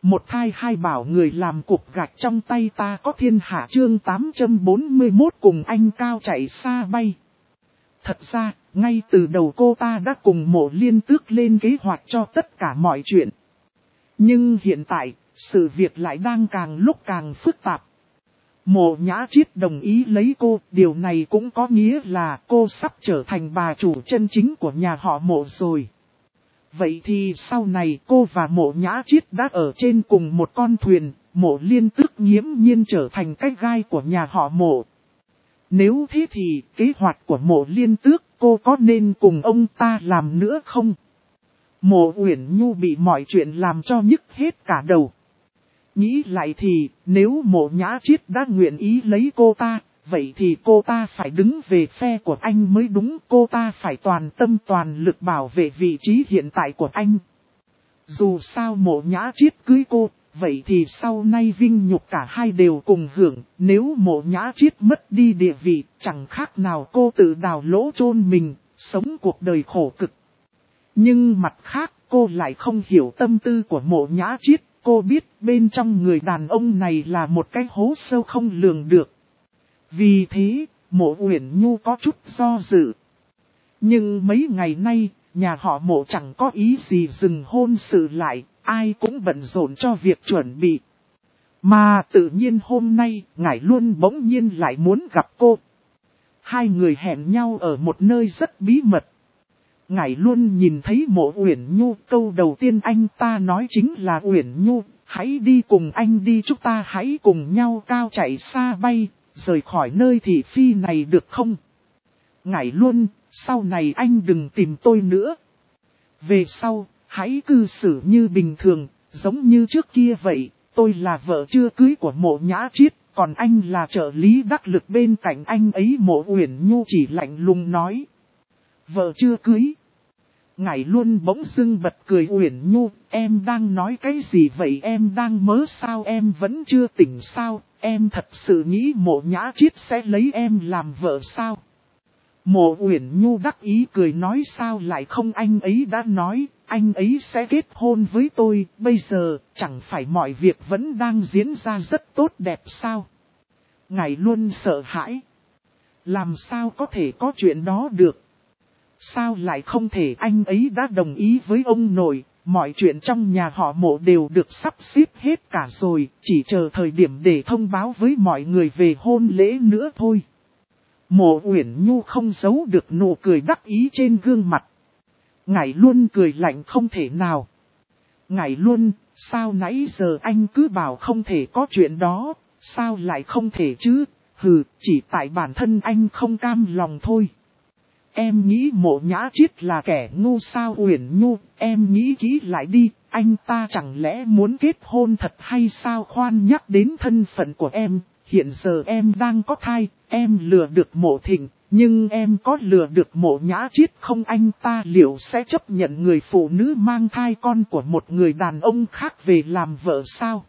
Một thai hai bảo người làm cục gạch trong tay ta có thiên hạ chương 841 cùng anh Cao chạy xa bay. Thật ra, ngay từ đầu cô ta đã cùng Mộ Liên Tước lên kế hoạch cho tất cả mọi chuyện. Nhưng hiện tại, sự việc lại đang càng lúc càng phức tạp. Mộ Nhã Chiết đồng ý lấy cô, điều này cũng có nghĩa là cô sắp trở thành bà chủ chân chính của nhà họ Mộ rồi. Vậy thì sau này cô và Mộ Nhã Chiết đã ở trên cùng một con thuyền, Mộ Liên Tước nghiễm nhiên trở thành cái gai của nhà họ Mộ. Nếu thế thì kế hoạch của Mộ Liên Tước cô có nên cùng ông ta làm nữa không? Mộ Uyển Nhu bị mọi chuyện làm cho nhức hết cả đầu. Nghĩ lại thì nếu Mộ Nhã Chiết đã nguyện ý lấy cô ta, vậy thì cô ta phải đứng về phe của anh mới đúng. Cô ta phải toàn tâm toàn lực bảo vệ vị trí hiện tại của anh. Dù sao Mộ Nhã Chiết cưới cô, vậy thì sau này vinh nhục cả hai đều cùng hưởng. Nếu Mộ Nhã Chiết mất đi địa vị, chẳng khác nào cô tự đào lỗ chôn mình, sống cuộc đời khổ cực. Nhưng mặt khác, cô lại không hiểu tâm tư của Mộ Nhã Chiết. Cô biết bên trong người đàn ông này là một cái hố sâu không lường được. Vì thế, Mộ Uyển Nhu có chút do dự. Nhưng mấy ngày nay, nhà họ Mộ chẳng có ý gì dừng hôn sự lại, ai cũng bận rộn cho việc chuẩn bị. Mà tự nhiên hôm nay, Ngải Luân bỗng nhiên lại muốn gặp cô. Hai người hẹn nhau ở một nơi rất bí mật. Ngải Luân nhìn thấy Mộ Uyển Nhu, câu đầu tiên anh ta nói chính là Uyển Nhu, hãy đi cùng anh đi, chúng ta hãy cùng nhau cao chạy xa bay, rời khỏi nơi thị phi này được không? Ngải Luân, sau này anh đừng tìm tôi nữa. Về sau, hãy cư xử như bình thường, giống như trước kia vậy, tôi là vợ chưa cưới của Mộ Nhã Chiết, còn anh là trợ lý đắc lực bên cạnh anh ấy. Mộ Uyển Nhu chỉ lạnh lùng nói. Vợ chưa cưới. Ngải Luân bỗng dưng bật cười. Uyển Nhu, em đang nói cái gì vậy? Em đang mơ sao? Em vẫn chưa tỉnh sao? Em thật sự nghĩ Mộ Nhã Chiết sẽ lấy em làm vợ sao? Mộ Uyển Nhu đắc ý cười nói, sao lại không, anh ấy đã nói, anh ấy sẽ kết hôn với tôi, bây giờ, chẳng phải mọi việc vẫn đang diễn ra rất tốt đẹp sao? Ngải Luân sợ hãi. Làm sao có thể có chuyện đó được? Sao lại không thể? Anh ấy đã đồng ý với ông nội, mọi chuyện trong nhà họ Mộ đều được sắp xếp hết cả rồi, chỉ chờ thời điểm để thông báo với mọi người về hôn lễ nữa thôi. Mộ Uyển Nhu không giấu được nụ cười đắc ý trên gương mặt. Ngải Luân cười lạnh, không thể nào. Ngải Luân, sao nãy giờ anh cứ bảo không thể có chuyện đó, sao lại không thể chứ? Hừ, chỉ tại bản thân anh không cam lòng thôi. Em nghĩ Mộ Nhã Chiết là kẻ ngu sao? Uyển Nhu, em nghĩ kỹ lại đi, anh ta chẳng lẽ muốn kết hôn thật hay sao? Khoan nhắc đến thân phận của em, hiện giờ em đang có thai, em lừa được Mộ Thịnh, nhưng em có lừa được Mộ Nhã Chiết không? Anh ta liệu sẽ chấp nhận người phụ nữ mang thai con của một người đàn ông khác về làm vợ sao?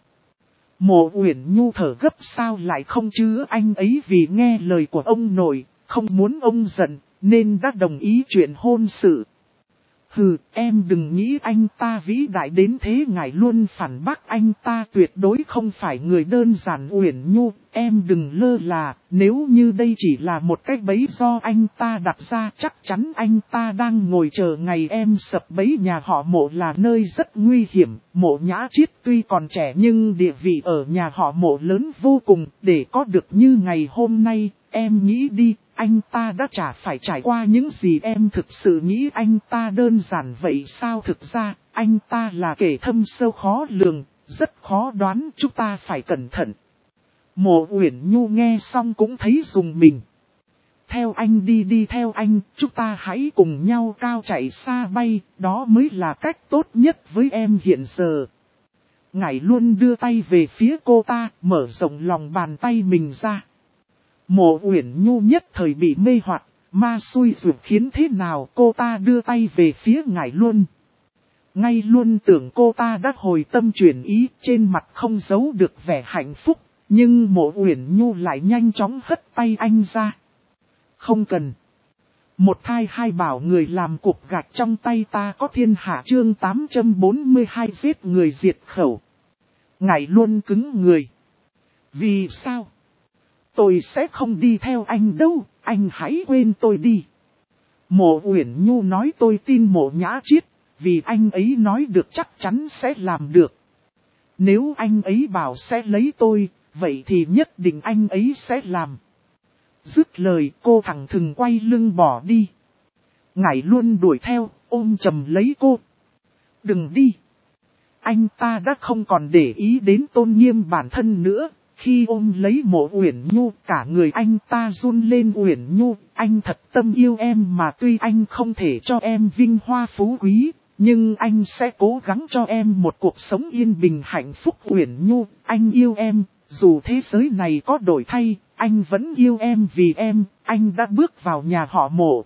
Mộ Uyển Nhu thở gấp, sao lại không chứ? Anh ấy vì nghe lời của ông nội, không muốn ông giận, nên đã đồng ý chuyện hôn sự. Hừ, em đừng nghĩ anh ta vĩ đại đến thế. Ngải Luân phản bác, anh ta tuyệt đối không phải người đơn giản. Uyển Nhu, em đừng lơ là, nếu như đây chỉ là một cái bẫy do anh ta đặt ra, chắc chắn anh ta đang ngồi chờ ngày em sập bẫy. Nhà họ Mộ là nơi rất nguy hiểm, Mộ Nhã Chiết tuy còn trẻ nhưng địa vị ở nhà họ Mộ lớn vô cùng, để có được như ngày hôm nay, em nghĩ đi. Anh ta đã phải trải qua những gì? Em thực sự nghĩ anh ta đơn giản vậy sao? Thực ra, anh ta là kẻ thâm sâu khó lường, rất khó đoán, chúng ta phải cẩn thận. Mộ Uyển Nhu nghe xong cũng thấy rùng mình. Theo anh đi theo anh, chúng ta hãy cùng nhau cao chạy xa bay, đó mới là cách tốt nhất với em hiện giờ. Ngải Luân đưa tay về phía cô ta, mở rộng lòng bàn tay mình ra. Mộ Uyển Nhu nhất thời bị mê hoặc, ma xui ruột khiến thế nào? Cô ta đưa tay về phía Ngải Luân. Ngay luôn tưởng cô ta đã hồi tâm chuyển ý, trên mặt không giấu được vẻ hạnh phúc, nhưng Mộ Uyển Nhu lại nhanh chóng hất tay anh ra. Không cần. Một thai hai bảo người làm cục gạch trong tay ta có thiên hạ chương 842 giết người diệt khẩu. Ngải luôn cứng người. Vì sao? Tôi sẽ không đi theo anh đâu, anh hãy quên tôi đi. Mộ Uyển Nhu nói tôi tin Mộ Nhã Chiết, vì anh ấy nói được chắc chắn sẽ làm được. Nếu anh ấy bảo sẽ lấy tôi, vậy thì nhất định anh ấy sẽ làm. Dứt lời cô thẳng thừng quay lưng bỏ đi. Ngải luôn đuổi theo, ôm chầm lấy cô. Đừng đi. Anh ta đã không còn để ý đến tôn nghiêm bản thân nữa. Khi ôm lấy Mộ Uyển Nhu, cả người anh ta run lên. Uyển Nhu, anh thật tâm yêu em mà, tuy anh không thể cho em vinh hoa phú quý, nhưng anh sẽ cố gắng cho em một cuộc sống yên bình hạnh phúc. Uyển Nhu, anh yêu em, dù thế giới này có đổi thay, anh vẫn yêu em vì em, anh đã bước vào nhà họ Mộ.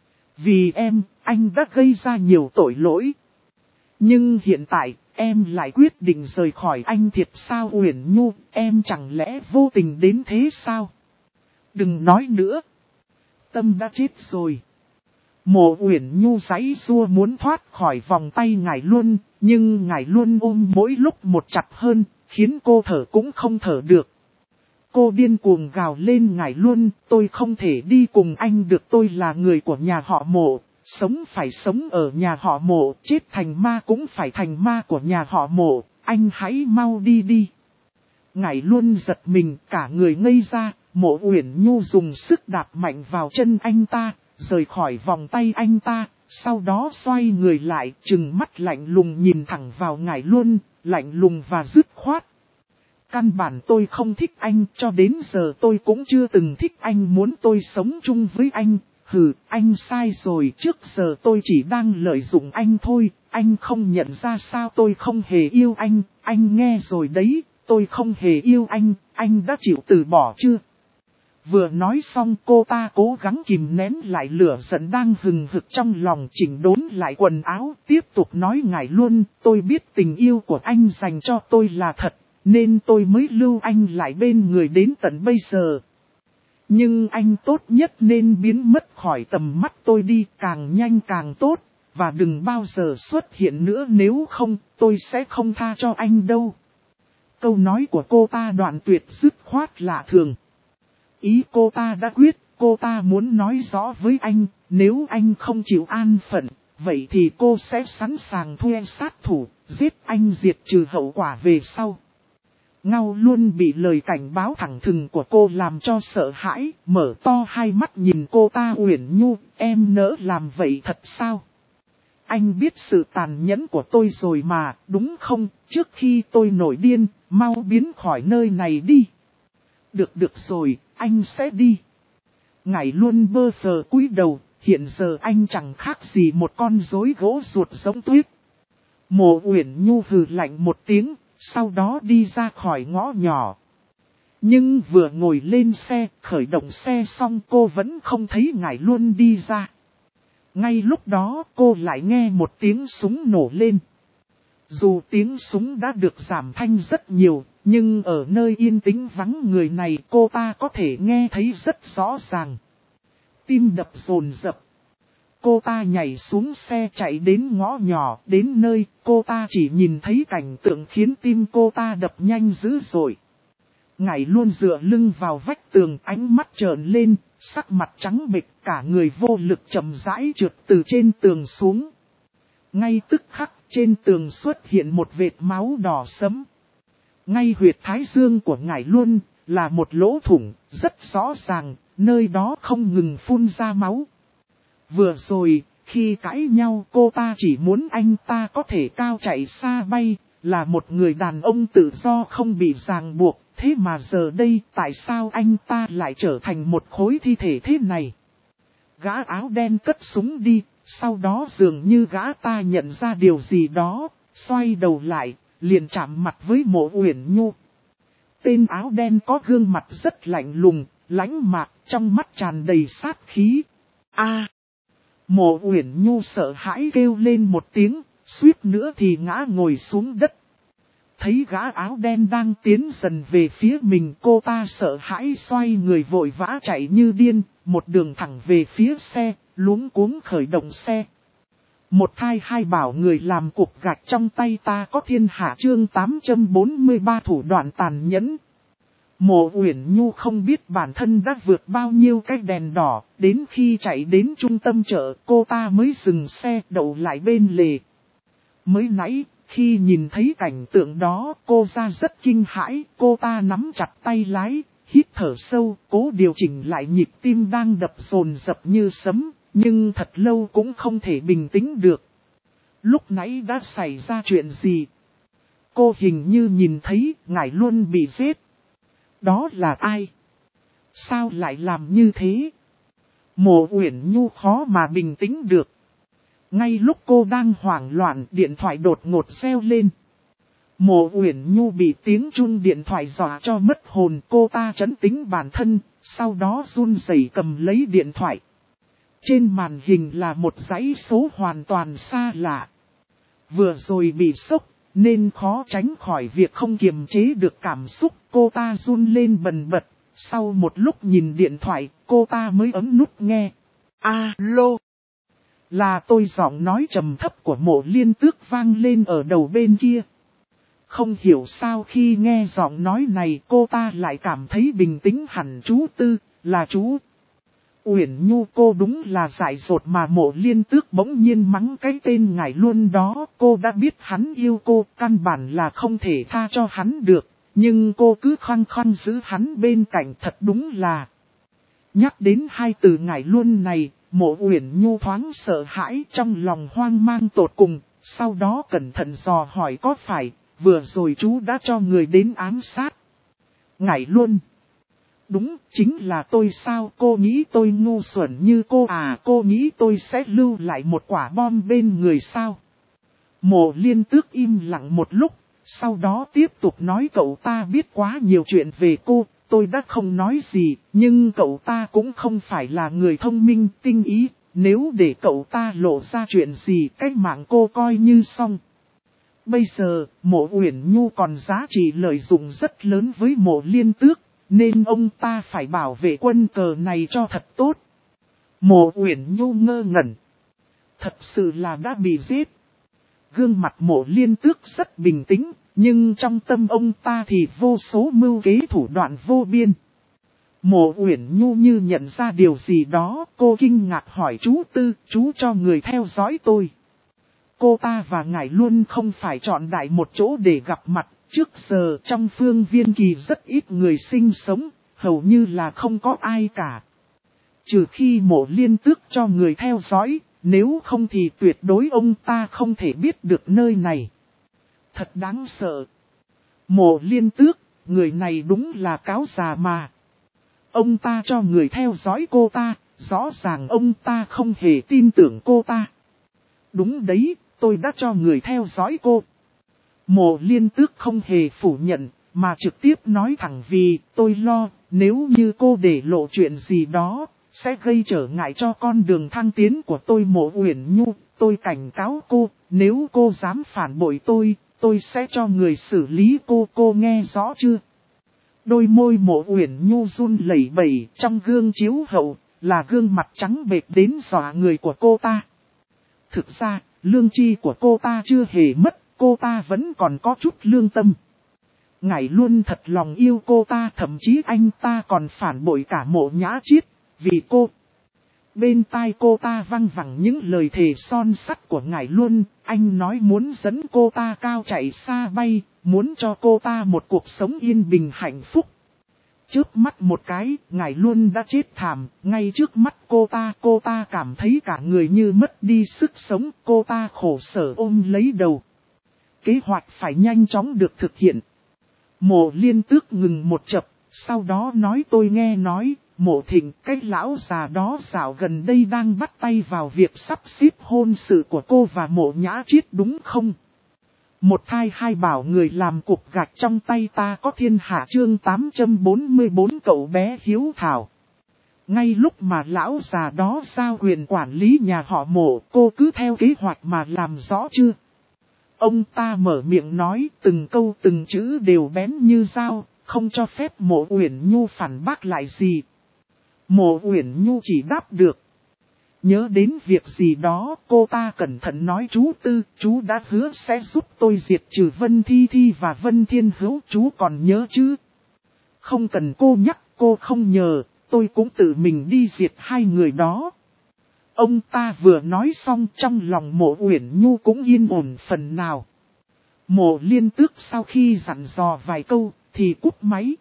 Vì em, anh đã gây ra nhiều tội lỗi. Nhưng hiện tại, em lại quyết định rời khỏi anh thiệt sao? Uyển Nhu, em chẳng lẽ vô tình đến thế sao? Đừng nói nữa. Tâm đã chết rồi. Mộ Uyển Nhu giãy giụa muốn thoát khỏi vòng tay Ngải Luân, nhưng Ngải Luân ôm mỗi lúc một chặt hơn, khiến cô thở cũng không thở được. Cô điên cuồng gào lên. Ngải Luân, tôi không thể đi cùng anh được, tôi là người của nhà họ Mộ. Sống phải sống ở nhà họ Mộ, chết thành ma cũng phải thành ma của nhà họ Mộ, anh hãy mau đi đi. Ngải Luân giật mình, cả người ngây ra. Mộ Uyển Nhu dùng sức đạp mạnh vào chân anh ta, rời khỏi vòng tay anh ta, sau đó xoay người lại, trừng mắt lạnh lùng nhìn thẳng vào Ngải Luân, lạnh lùng và dứt khoát. Căn bản tôi không thích anh, cho đến giờ tôi cũng chưa từng thích anh, muốn tôi sống chung với anh. Hừ, anh sai rồi, trước giờ tôi chỉ đang lợi dụng anh thôi, anh không nhận ra sao? Tôi không hề yêu anh nghe rồi đấy, tôi không hề yêu anh đã chịu từ bỏ chưa? Vừa nói xong cô ta cố gắng kìm nén lại lửa giận đang hừng hực trong lòng, chỉnh đốn lại quần áo, tiếp tục nói. Ngải Luân, tôi biết tình yêu của anh dành cho tôi là thật, nên tôi mới lưu anh lại bên người đến tận bây giờ. Nhưng anh tốt nhất nên biến mất khỏi tầm mắt tôi đi, càng nhanh càng tốt, và đừng bao giờ xuất hiện nữa, nếu không, tôi sẽ không tha cho anh đâu. Câu nói của cô ta đoạn tuyệt dứt khoát lạ thường. Ý cô ta đã quyết, cô ta muốn nói rõ với anh, nếu anh không chịu an phận, vậy thì cô sẽ sẵn sàng thuê sát thủ, giết anh diệt trừ hậu quả về sau. Ngao luôn bị lời cảnh báo thẳng thừng của cô làm cho sợ hãi, mở to hai mắt nhìn cô ta. Uyển Nhu, em nỡ làm vậy thật sao? Anh biết sự tàn nhẫn của tôi rồi mà, đúng không? Trước khi tôi nổi điên, mau biến khỏi nơi này đi. Được rồi, anh sẽ đi. Ngải Luân bơ phờ cúi đầu, hiện giờ anh chẳng khác gì một con rối gỗ ruột giống tuyết. Mộ Uyển Nhu hừ lạnh một tiếng, sau đó đi ra khỏi ngõ nhỏ. Nhưng vừa ngồi lên xe, khởi động xe xong cô vẫn không thấy Ngải Luân đi ra. Ngay lúc đó cô lại nghe một tiếng súng nổ lên. Dù tiếng súng đã được giảm thanh rất nhiều, nhưng ở nơi yên tĩnh vắng người này cô ta có thể nghe thấy rất rõ ràng. Tim đập dồn dập. Cô ta nhảy xuống xe chạy đến ngõ nhỏ, đến nơi cô ta chỉ nhìn thấy cảnh tượng khiến tim cô ta đập nhanh dữ dội. Ngải Luân dựa lưng vào vách tường, ánh mắt trợn lên, sắc mặt trắng bệch, cả người vô lực chậm rãi trượt từ trên tường xuống. Ngay tức khắc trên tường xuất hiện một vệt máu đỏ sẫm. Ngay huyệt thái dương của Ngải Luân là một lỗ thủng, rất rõ ràng, nơi đó không ngừng phun ra máu. Vừa rồi, khi cãi nhau cô ta chỉ muốn anh ta có thể cao chạy xa bay, là một người đàn ông tự do không bị ràng buộc, thế mà giờ đây tại sao anh ta lại trở thành một khối thi thể thế này? Gã áo đen cất súng đi, sau đó dường như gã ta nhận ra điều gì đó, xoay đầu lại, liền chạm mặt với Mộ Uyển Nhu. Tên áo đen có gương mặt rất lạnh lùng, lãnh mạc, trong mắt tràn đầy sát khí. A! Mộ Uyển Nhu sợ hãi kêu lên một tiếng, suýt nữa thì ngã ngồi xuống đất. Thấy gã áo đen đang tiến dần về phía mình, cô ta sợ hãi xoay người vội vã chạy như điên, một đường thẳng về phía xe, luống cuống khởi động xe. Một thai hai bảo người làm cục gạch trong tay ta có thiên hạ chương 843 thủ đoạn tàn nhẫn. Mộ Uyển Nhu không biết bản thân đã vượt bao nhiêu cái đèn đỏ, đến khi chạy đến trung tâm chợ cô ta mới dừng xe đậu lại bên lề. Mới nãy, khi nhìn thấy cảnh tượng đó cô ra rất kinh hãi, cô ta nắm chặt tay lái, hít thở sâu, cố điều chỉnh lại nhịp tim đang đập dồn dập như sấm, nhưng thật lâu cũng không thể bình tĩnh được. Lúc nãy đã xảy ra chuyện gì? Cô hình như nhìn thấy Ngải Luân bị giết. Đó là ai? Sao lại làm như thế? Mộ Uyển Nhu khó mà bình tĩnh được. Ngay lúc cô đang hoảng loạn, điện thoại đột ngột reo lên. Mộ Uyển Nhu bị tiếng chuông điện thoại dọa cho mất hồn, cô ta trấn tĩnh bản thân, sau đó run rẩy cầm lấy điện thoại. Trên màn hình là một dãy số hoàn toàn xa lạ. Vừa rồi bị sốc, nên khó tránh khỏi việc không kiềm chế được cảm xúc, cô ta run lên bần bật. Sau một lúc nhìn điện thoại, cô ta mới ấn nút nghe. Alo! Là tôi, giọng nói trầm thấp của Mộ Liên Tước vang lên ở đầu bên kia. Không hiểu sao khi nghe giọng nói này cô ta lại cảm thấy bình tĩnh hẳn. Chú Tư, là chú Uyển Nhu. Cô đúng là dại dột mà. Mộ Liên Tước bỗng nhiên mắng cái tên Ngải Luân đó. Cô đã biết hắn yêu cô, căn bản là không thể tha cho hắn được. Nhưng cô cứ khăng khăng giữ hắn bên cạnh, thật đúng là. Nhắc đến hai từ Ngải Luân này, Mộ Uyển Nhu thoáng sợ hãi, trong lòng hoang mang tột cùng. Sau đó cẩn thận dò hỏi có phải vừa rồi chú đã cho người đến ám sát Ngải Luân? Đúng, chính là tôi. Sao cô nghĩ tôi ngu xuẩn như cô à? Cô nghĩ tôi sẽ lưu lại một quả bom bên người sao? Mộ Liên Tước im lặng một lúc, sau đó tiếp tục nói cậu ta biết quá nhiều chuyện về cô. Tôi đã không nói gì, nhưng cậu ta cũng không phải là người thông minh, tinh ý. Nếu để cậu ta lộ ra chuyện gì, cái mạng cô coi như xong. Bây giờ, Mộ Uyển Nhu còn giá trị lợi dụng rất lớn với Mộ Liên Tước, nên ông ta phải bảo vệ quân cờ này cho thật tốt. Mộ Uyển Nhu ngơ ngẩn. Thật sự là đã bị giết. Gương mặt Mộ Liên Tước rất bình tĩnh, nhưng trong tâm ông ta thì vô số mưu kế thủ đoạn vô biên. Mộ Uyển Nhu như nhận ra điều gì đó, cô kinh ngạc hỏi chú Tư, chú cho người theo dõi tôi. Cô ta và Ngải Luân không phải chọn đại một chỗ để gặp mặt, trước giờ trong Phương Viên Kỳ rất ít người sinh sống, hầu như là không có ai cả. Trừ khi Mộ Liên Tước cho người theo dõi, nếu không thì tuyệt đối ông ta không thể biết được nơi này. Thật đáng sợ. Mộ Liên Tước, người này đúng là cáo già mà. Ông ta cho người theo dõi cô ta, rõ ràng ông ta không hề tin tưởng cô ta. Đúng đấy, tôi đã cho người theo dõi cô. Mộ Liên Tước không hề phủ nhận, mà trực tiếp nói thẳng vì tôi lo, nếu như cô để lộ chuyện gì đó, sẽ gây trở ngại cho con đường thăng tiến của tôi. Mộ Uyển Nhu, tôi cảnh cáo cô, nếu cô dám phản bội tôi sẽ cho người xử lý cô nghe rõ chưa? Đôi môi Mộ Uyển Nhu run lẩy bẩy, trong gương chiếu hậu, là gương mặt trắng bệch đến dọa người của cô ta. Thực ra, lương tri của cô ta chưa hề mất, cô ta vẫn còn có chút lương tâm. Ngải Luân thật lòng yêu cô ta, thậm chí anh ta còn phản bội cả Mộ Nhã Chiết, vì cô. Bên tai cô ta văng vẳng những lời thề son sắt của Ngải Luân, anh nói muốn dẫn cô ta cao chạy xa bay, muốn cho cô ta một cuộc sống yên bình hạnh phúc. Trước mắt một cái, Ngải Luân đã chết thảm, ngay trước mắt cô ta cảm thấy cả người như mất đi sức sống, cô ta khổ sở ôm lấy đầu. Kế hoạch phải nhanh chóng được thực hiện. Mộ Liên Tước ngừng một chập, sau đó nói tôi nghe nói, Mộ Thịnh, cái lão già đó dạo gần đây đang bắt tay vào việc sắp xếp hôn sự của cô và Mộ Nhã Chiết đúng không? Một thai hai bảo người làm cục gạch trong tay ta có thiên hạ chương 844 cậu bé hiếu thảo. Ngay lúc mà lão già đó giao quyền quản lý nhà họ Mộ, cô cứ theo kế hoạch mà làm rõ chưa? Ông ta mở miệng nói từng câu từng chữ đều bén như dao, không cho phép Mộ Uyển Nhu phản bác lại gì. Mộ Uyển Nhu chỉ đáp được. Nhớ đến việc gì đó, cô ta cẩn thận nói chú Tư, chú đã hứa sẽ giúp tôi diệt trừ Vân Thi Thi và Vân Thiên Hữu, chú còn nhớ chứ? Không cần cô nhắc, cô không nhờ, tôi cũng tự mình đi diệt hai người đó. Ông ta vừa nói xong trong lòng Mộ Uyển Nhu cũng yên ổn phần nào. Mộ Liên Tước sau khi dặn dò vài câu thì cúp máy.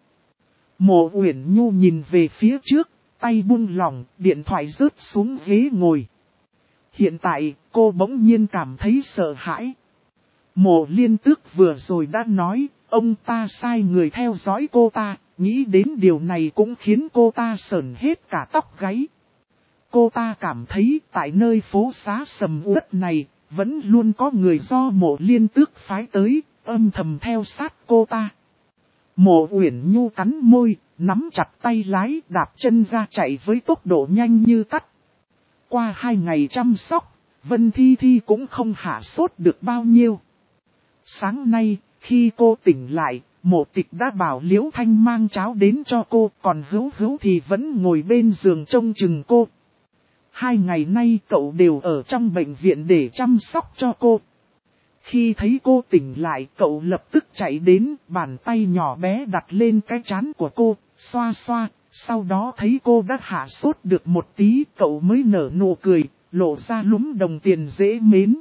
Mộ Uyển Nhu nhìn về phía trước, tay buông lỏng, điện thoại rớt xuống ghế ngồi. Hiện tại, cô bỗng nhiên cảm thấy sợ hãi. Mộ Liên Tước vừa rồi đã nói, ông ta sai người theo dõi cô ta, nghĩ đến điều này cũng khiến cô ta sởn hết cả tóc gáy. Cô ta cảm thấy tại nơi phố xá sầm uất này, vẫn luôn có người do Mộ Liên Tước phái tới, âm thầm theo sát cô ta. Mộ Uyển Nhu cắn môi, nắm chặt tay lái, đạp chân ra chạy với tốc độ nhanh như cắt. Qua 2 ngày chăm sóc, Vân Thi Thi cũng không hạ sốt được bao nhiêu. Sáng nay, khi cô tỉnh lại, Mộ Tịch đã bảo Liễu Thanh mang cháo đến cho cô, còn Hữu Hữu thì vẫn ngồi bên giường trông chừng cô. 2 ngày nay cậu đều ở trong bệnh viện để chăm sóc cho cô. Khi thấy cô tỉnh lại, cậu lập tức chạy đến, bàn tay nhỏ bé đặt lên cái trán của cô, xoa xoa, sau đó thấy cô đã hạ sốt được một tí, cậu mới nở nụ cười, lộ ra lúm đồng tiền dễ mến.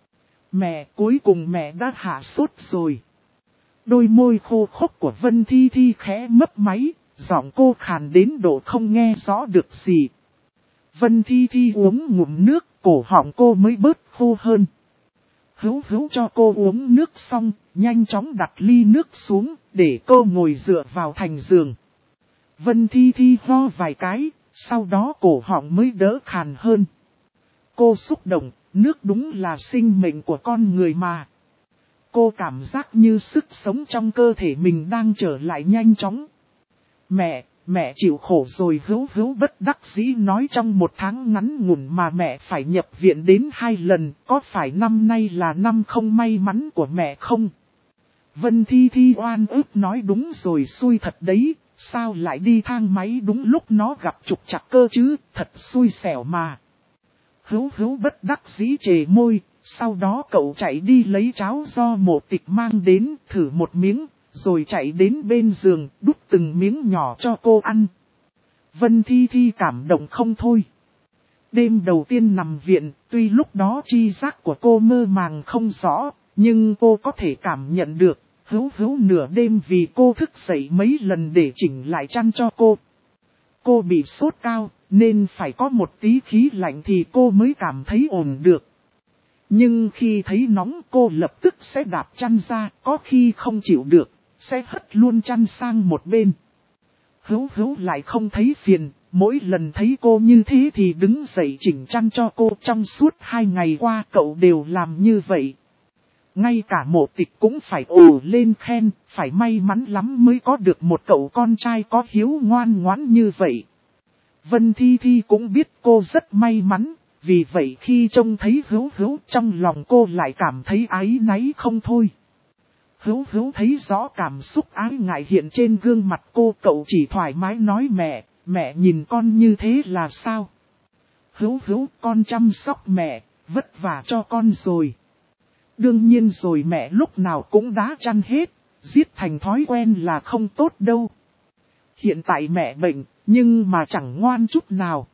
Mẹ, cuối cùng mẹ đã hạ sốt rồi. Đôi môi khô khốc của Vân Thi Thi khẽ mấp máy, giọng cô khàn đến độ không nghe rõ được gì. Vân Thi Thi uống ngụm nước, cổ họng cô mới bớt khô hơn. Hữu Hữu cho cô uống nước xong, nhanh chóng đặt ly nước xuống, để cô ngồi dựa vào thành giường. Vân Thi Thi ho vài cái, sau đó cổ họng mới đỡ khàn hơn. Cô xúc động, nước đúng là sinh mệnh của con người mà. Cô cảm giác như sức sống trong cơ thể mình đang trở lại nhanh chóng. Mẹ chịu khổ rồi, Hữu Hữu bất đắc dĩ nói, trong 1 tháng ngắn ngủn mà mẹ phải nhập viện đến 2 lần, có phải năm nay là năm không may mắn của mẹ không? Vân Thi Thi oan ức nói, đúng rồi, xui thật đấy, sao lại đi thang máy đúng lúc nó gặp trục trặc cơ chứ, thật xui xẻo mà. Hữu Hữu bất đắc dĩ chề môi, sau đó cậu chạy đi lấy cháo do Mộ Tịch mang đến, thử một miếng. Rồi chạy đến bên giường, đút từng miếng nhỏ cho cô ăn. Vân Thi Thi cảm động không thôi. Đêm đầu tiên nằm viện, tuy lúc đó tri giác của cô mơ màng không rõ, nhưng cô có thể cảm nhận được, Hữu Hữu nửa đêm vì cô thức dậy mấy lần để chỉnh lại chăn cho cô. Cô bị sốt cao, nên phải có một tí khí lạnh thì cô mới cảm thấy ổn được. Nhưng khi thấy nóng cô lập tức sẽ đạp chăn ra, có khi không chịu được, sẽ hất luôn chăn sang một bên. Hữu Hữu lại không thấy phiền, mỗi lần thấy cô như thế thì đứng dậy chỉnh chăn cho cô. Trong suốt 2 ngày qua cậu đều làm như vậy. Ngay cả Mộ Tịch cũng phải ồ lên khen, phải may mắn lắm mới có được một cậu con trai có hiếu ngoan ngoãn như vậy. Vân Thi Thi cũng biết cô rất may mắn, vì vậy khi trông thấy Hữu Hữu trong lòng cô lại cảm thấy áy náy không thôi. Hữu Hữu thấy rõ cảm xúc ái ngại hiện trên gương mặt cô, cậu chỉ thoải mái nói, mẹ nhìn con như thế là sao? Hữu Hữu, con chăm sóc mẹ, vất vả cho con rồi. Đương nhiên rồi, mẹ lúc nào cũng đá chăn hết, giết thành thói quen là không tốt đâu. Hiện tại mẹ bệnh, nhưng mà chẳng ngoan chút nào.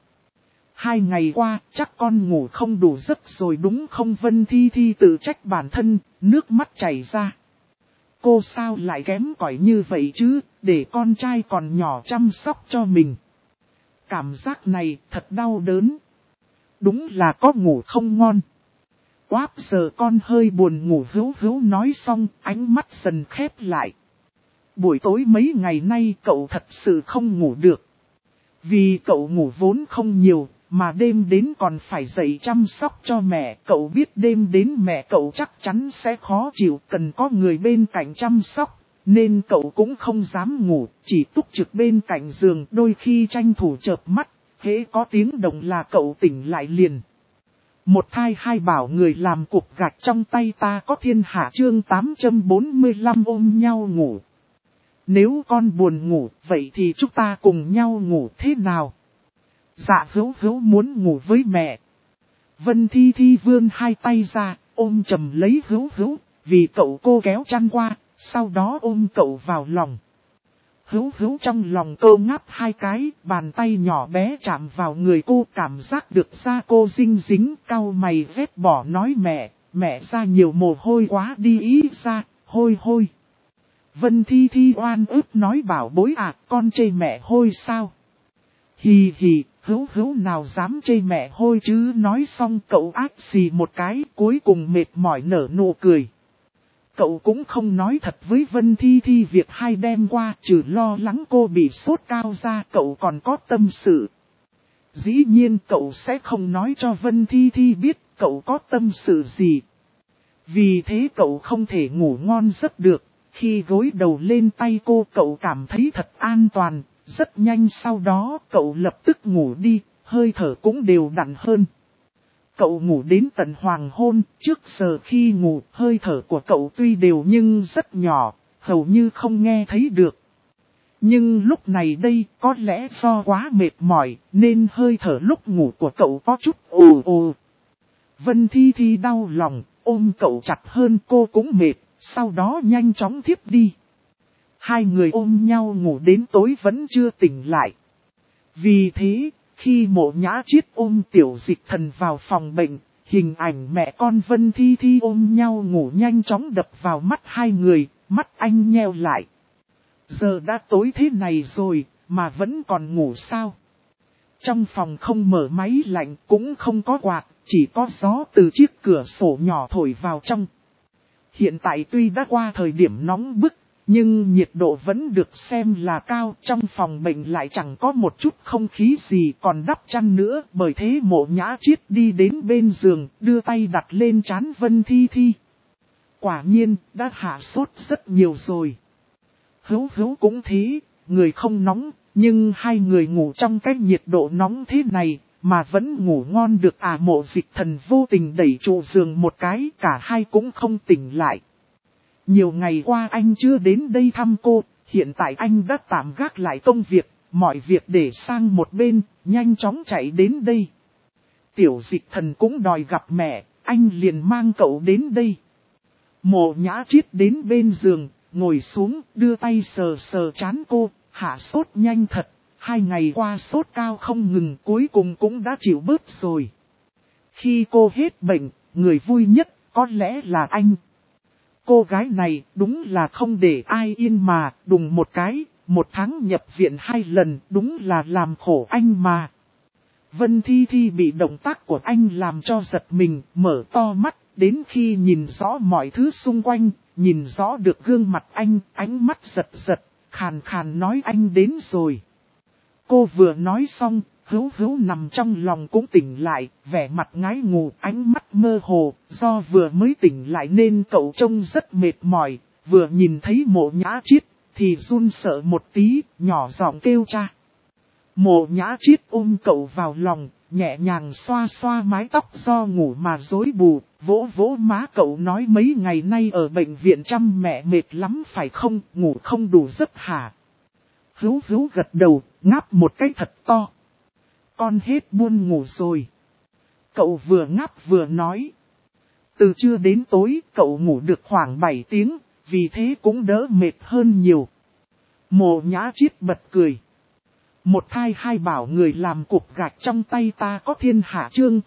2 ngày qua, chắc con ngủ không đủ giấc rồi đúng không? Vân Thi Thi tự trách bản thân, nước mắt chảy ra. Cô sao lại kém cỏi như vậy chứ, để con trai còn nhỏ chăm sóc cho mình. Cảm giác này thật đau đớn. Đúng là có ngủ không ngon. Quáp giờ con hơi buồn ngủ. Hữu Hữu nói xong, ánh mắt dần khép lại. Buổi tối mấy ngày nay cậu thật sự không ngủ được. Vì cậu ngủ vốn không nhiều, mà đêm đến còn phải dậy chăm sóc cho mẹ. Cậu biết đêm đến mẹ cậu chắc chắn sẽ khó chịu, cần có người bên cạnh chăm sóc. Nên cậu cũng không dám ngủ, chỉ túc trực bên cạnh giường, đôi khi tranh thủ chợp mắt, hễ có tiếng động là cậu tỉnh lại liền. Một thai hai bảo người làm cục gạch trong tay ta có thiên hạ, chương 845 ôm nhau ngủ. Nếu con buồn ngủ, vậy thì chúng ta cùng nhau ngủ thế nào? Dạ hữu hữu muốn ngủ với mẹ. Vân Thi Thi vươn hai tay ra, ôm chầm lấy hữu hữu, vì cậu cô kéo chăn qua, sau đó ôm cậu vào lòng. Hữu hữu trong lòng cô ngáp hai cái, bàn tay nhỏ bé chạm vào người cô, cảm giác được da cô dinh dính, cau mày vét bỏ nói mẹ ra nhiều mồ hôi quá đi ý ra, hôi hôi. Vân Thi Thi oan ức nói bảo bối con chê mẹ hôi sao? Hì hì, hữu hữu nào dám chê mẹ hôi chứ, nói xong cậu ác xì một cái, cuối cùng mệt mỏi nở nụ cười. Cậu cũng không nói thật với Vân Thi Thi việc hai đêm qua, trừ lo lắng cô bị sốt cao ra, cậu còn có tâm sự. Dĩ nhiên cậu sẽ không nói cho Vân Thi Thi biết cậu có tâm sự gì. Vì thế cậu không thể ngủ ngon giấc được, khi gối đầu lên tay cô cậu cảm thấy thật an toàn, rất nhanh sau đó cậu lập tức ngủ đi, hơi thở cũng đều đặn hơn. Cậu ngủ đến tận hoàng hôn, trước giờ khi ngủ, hơi thở của cậu tuy đều nhưng rất nhỏ, hầu như không nghe thấy được. Nhưng lúc này đây, có lẽ do quá mệt mỏi, nên hơi thở lúc ngủ của cậu có chút ồ ồ. Vân Thi Thi đau lòng, ôm cậu chặt hơn, cô cũng mệt, sau đó nhanh chóng thiếp đi. Hai người ôm nhau ngủ đến tối vẫn chưa tỉnh lại. Vì thế, khi Mộ Nhã Chiết ôm Tiểu Dịch Thần vào phòng bệnh, hình ảnh mẹ con Vân Thi Thi ôm nhau ngủ nhanh chóng đập vào mắt hai người, mắt anh nheo lại. Giờ đã tối thế này rồi, mà vẫn còn ngủ sao? Trong phòng không mở máy lạnh, cũng không có quạt, chỉ có gió từ chiếc cửa sổ nhỏ thổi vào trong. Hiện tại tuy đã qua thời điểm nóng bức, nhưng nhiệt độ vẫn được xem là cao, trong phòng bệnh lại chẳng có một chút không khí gì còn đắp chăn nữa, bởi thế Mộ Nhã Chiết đi đến bên giường, đưa tay đặt lên trán Vân Thi Thi. Quả nhiên, đã hạ sốt rất nhiều rồi. Hữu hữu cũng thế, người không nóng, nhưng hai người ngủ trong cái nhiệt độ nóng thế này, mà vẫn ngủ ngon được Mộ Dịch Thần vô tình đẩy trụ giường một cái, cả hai cũng không tỉnh lại. Nhiều ngày qua anh chưa đến đây thăm cô, hiện tại anh đã tạm gác lại công việc, mọi việc để sang một bên, nhanh chóng chạy đến đây. Tiểu Dịch Thần cũng đòi gặp mẹ, anh liền mang cậu đến đây. Mộ Nhã Chiết đến bên giường, ngồi xuống, đưa tay sờ sờ trán cô, hạ sốt nhanh thật, 2 ngày qua sốt cao không ngừng, cuối cùng cũng đã chịu bớt rồi. Khi cô hết bệnh, người vui nhất có lẽ là anh. Cô gái này đúng là không để ai yên mà, đùng một cái, 1 tháng nhập viện 2 lần, đúng là làm khổ anh mà. Vân Thi Thi bị động tác của anh làm cho giật mình, mở to mắt, đến khi nhìn rõ mọi thứ xung quanh, nhìn rõ được gương mặt anh, ánh mắt giật giật, khàn khàn nói anh đến rồi. Cô vừa nói xong, hữu hữu nằm trong lòng cũng tỉnh lại, vẻ mặt ngái ngủ, ánh mắt mơ hồ, do vừa mới tỉnh lại nên cậu trông rất mệt mỏi, vừa nhìn thấy Mộ Nhã Chiết, thì run sợ một tí, nhỏ giọng kêu cha. Mộ Nhã Chiết ôm cậu vào lòng, nhẹ nhàng xoa xoa mái tóc do ngủ mà rối bù, vỗ vỗ má cậu nói mấy ngày nay ở bệnh viện chăm mẹ mệt lắm phải không, ngủ không đủ giấc hả? Hữu hữu gật đầu, ngáp một cái thật to. Con hết buồn ngủ rồi. Cậu vừa ngáp vừa nói. Từ trưa đến tối cậu ngủ được khoảng 7 tiếng, vì thế cũng đỡ mệt hơn nhiều. Mộ Nhã Chiết bật cười. Một thai hai bảo người làm cục gạch trong tay ta có thiên hạ, chương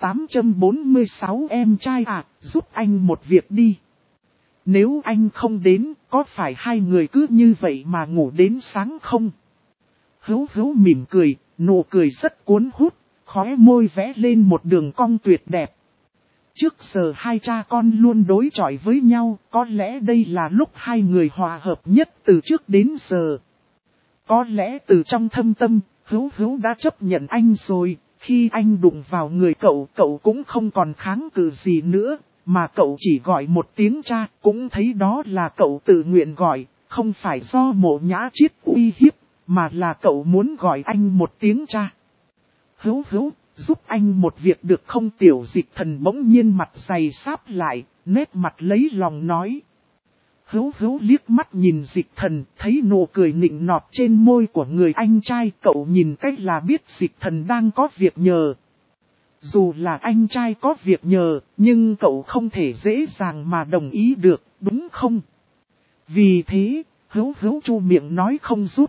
846 em trai giúp anh một việc đi. Nếu anh không đến, có phải hai người cứ như vậy mà ngủ đến sáng không? Hữu hữu mỉm cười, nụ cười rất cuốn hút, khóe môi vẽ lên một đường cong tuyệt đẹp. Trước giờ hai cha con luôn đối chọi với nhau, có lẽ đây là lúc hai người hòa hợp nhất từ trước đến giờ. Có lẽ từ trong thâm tâm, hữu hữu đã chấp nhận anh rồi, khi anh đụng vào người cậu, cậu cũng không còn kháng cự gì nữa, mà cậu chỉ gọi một tiếng cha, cũng thấy đó là cậu tự nguyện gọi, không phải do Mộ Nhã Chiết uy hiếp, mà là cậu muốn gọi anh một tiếng cha. Hữu hữu, giúp anh một việc được không? Tiểu Dịch Thần bỗng nhiên mặt dày sáp lại, nét mặt lấy lòng nói. Hữu Hữu liếc mắt nhìn Dịch Thần, thấy nụ cười nịnh nọt trên môi của người anh trai, cậu nhìn cách là biết Dịch Thần đang có việc nhờ. Dù là anh trai có việc nhờ, nhưng cậu không thể dễ dàng mà đồng ý được, đúng không? Vì thế, Hữu Hữu chu miệng nói không giúp.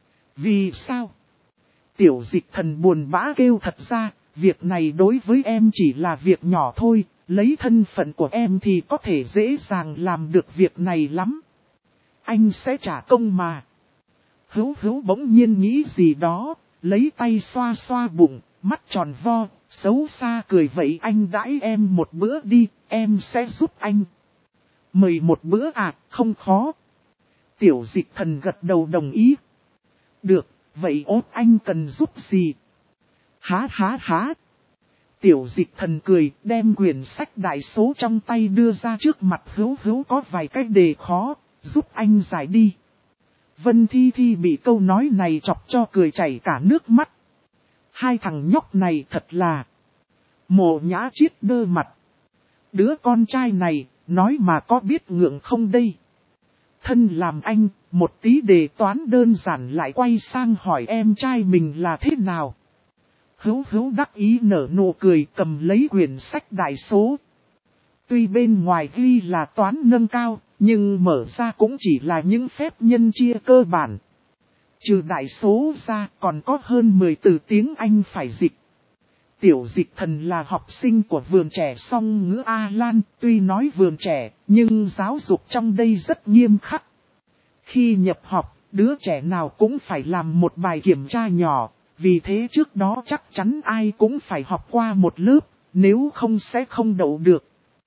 Vì sao? Tiểu Dịch Thần buồn bã kêu, thật ra, việc này đối với em chỉ là việc nhỏ thôi, lấy thân phận của em thì có thể dễ dàng làm được việc này lắm. Anh sẽ trả công mà. Hữu Hữu bỗng nhiên nghĩ gì đó, lấy tay xoa xoa bụng, mắt tròn vo, xấu xa cười, vậy anh đãi em một bữa đi, em sẽ giúp anh. Mời một bữa à, không khó. Tiểu Dịch Thần gật đầu đồng ý. Được, vậy ốt anh cần giúp gì? Há há há. Tiểu Dịch Thần cười, đem quyển sách đại số trong tay đưa ra trước mặt Hữu Hữu, có vài cách đề khó, giúp anh giải đi. Vân Thi Thi bị câu nói này chọc cho cười chảy cả nước mắt. Hai thằng nhóc này thật là Mộ Nhã Chiết đơ mặt. Đứa con trai này, nói mà có biết ngượng không đây? Thân làm anh, một tí đề toán đơn giản lại quay sang hỏi em trai mình là thế nào. Hữu Hữu đắc ý nở nụ cười, cầm lấy quyển sách đại số. Tuy bên ngoài ghi là toán nâng cao, nhưng mở ra cũng chỉ là những phép nhân chia cơ bản. Trừ đại số ra còn có hơn 10 từ tiếng Anh phải dịch. Tiểu Dịch Thần là học sinh của vườn trẻ song ngữ A Lan, tuy nói vườn trẻ, nhưng giáo dục trong đây rất nghiêm khắc. Khi nhập học, đứa trẻ nào cũng phải làm một bài kiểm tra nhỏ, vì thế trước đó chắc chắn ai cũng phải học qua một lớp, nếu không sẽ không đậu được.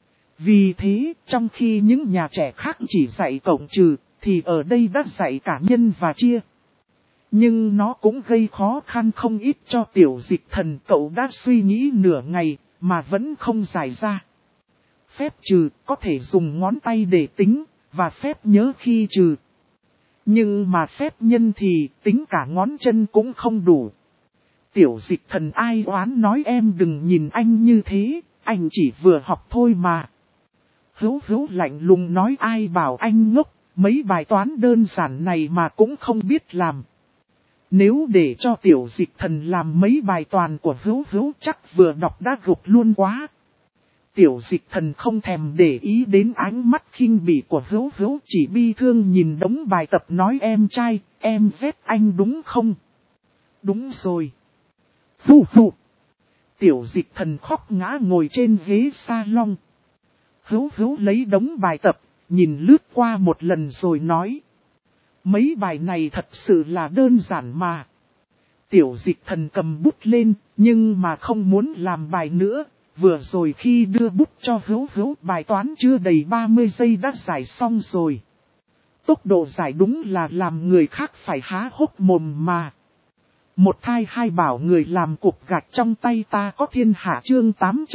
Vì thế, trong khi những nhà trẻ khác chỉ dạy cộng trừ, thì ở đây đã dạy cả nhân và chia. Nhưng nó cũng gây khó khăn không ít cho Tiểu Dịch Thần, cậu đã suy nghĩ nửa ngày, mà vẫn không giải ra. Phép trừ có thể dùng ngón tay để tính, và phép nhớ khi trừ. Nhưng mà phép nhân thì tính cả ngón chân cũng không đủ. Tiểu Dịch Thần ai oán nói, em đừng nhìn anh như thế, anh chỉ vừa học thôi mà. Hữu Hữu lạnh lùng nói, ai bảo anh ngốc, mấy bài toán đơn giản này mà cũng không biết làm. Nếu để cho Tiểu Dịch Thần làm mấy bài toàn của Hữu Hữu chắc vừa đọc đã gục luôn quá. Tiểu Dịch Thần không thèm để ý đến ánh mắt khinh bỉ của Hữu Hữu, chỉ bi thương nhìn đống bài tập nói, em trai, em ghét anh đúng không? Đúng rồi. Phù phù. Tiểu Dịch Thần khóc ngã ngồi trên ghế salon. Hữu Hữu lấy đống bài tập, nhìn lướt qua một lần rồi nói. Mấy bài này thật sự là đơn giản mà. Tiểu Dịch Thần cầm bút lên, nhưng mà không muốn làm bài nữa. Vừa rồi khi đưa bút cho Hữu Hữu, bài toán chưa đầy 30 giây đã giải xong rồi. Tốc độ giải đúng là làm người khác phải há hốc mồm mà. Một thai hai bảo người làm cục gạch trong tay ta có thiên hạ, chương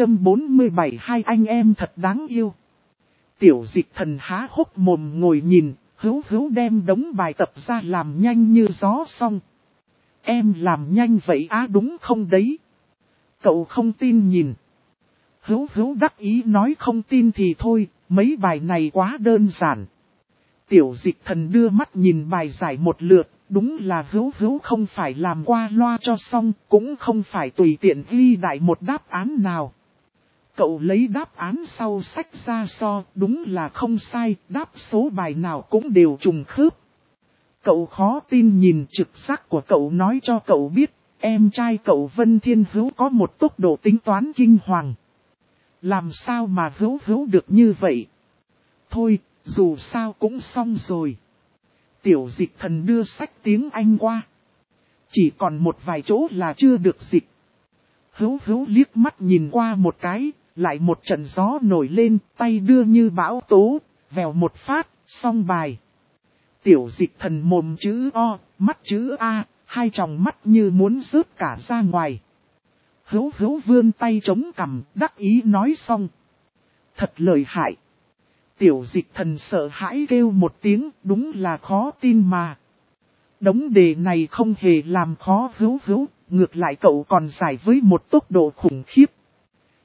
847, hai anh em thật đáng yêu. Tiểu Dịch Thần há hốc mồm ngồi nhìn, Hữu Hữu đem đống bài tập ra làm nhanh như gió xong. Em làm nhanh vậy á, đúng không đấy? Cậu không tin nhìn. Hữu Hữu đắc ý nói, không tin thì thôi, mấy bài này quá đơn giản. Tiểu Dịch Thần đưa mắt nhìn bài giải một lượt, đúng là Hữu Hữu không phải làm qua loa cho xong, cũng không phải tùy tiện ghi đại một đáp án nào. Cậu lấy đáp án sau sách ra so, đúng là không sai, đáp số bài nào cũng đều trùng khớp. Cậu khó tin nhìn trực giác của cậu nói cho cậu biết, em trai cậu Vân Thiên Hữu có một tốc độ tính toán kinh hoàng. Làm sao mà Hữu Hữu được như vậy? Thôi, dù sao cũng xong rồi. Tiểu Dịch Thần đưa sách tiếng Anh qua. Chỉ còn một vài chỗ là chưa được dịch. Hữu Hữu liếc mắt nhìn qua một cái, lại một trận gió nổi lên, tay đưa như bão tố, vèo một phát, xong bài. Tiểu Dịch Thần mồm chữ O, mắt chữ A, hai tròng mắt như muốn rớt cả ra ngoài. Hữu Hữu vươn tay chống cằm, đắc ý nói xong. Thật lợi hại. Tiểu Dịch Thần sợ hãi kêu một tiếng, đúng là khó tin mà. Đống đề này không hề làm khó Hữu Hữu, ngược lại cậu còn giải với một tốc độ khủng khiếp.